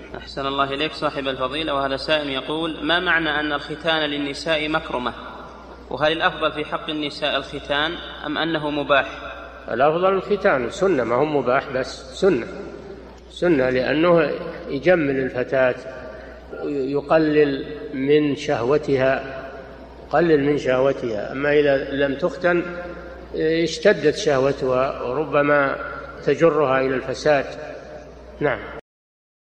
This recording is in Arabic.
أحسن الله إليك صاحب الفضيلة. وهذا سائل يقول: ما معنى أن الختان للنساء مكرمة؟ وهل الأفضل في حق النساء الختان أم أنه مباح؟ الأفضل الختان، سنة، ما هو مباح بس سنة لأنه يجمل الفتاة، يقلل من شهوتها. أما إذا لم تختن اشتدت شهوتها وربما تجرها إلى الفساد. نعم.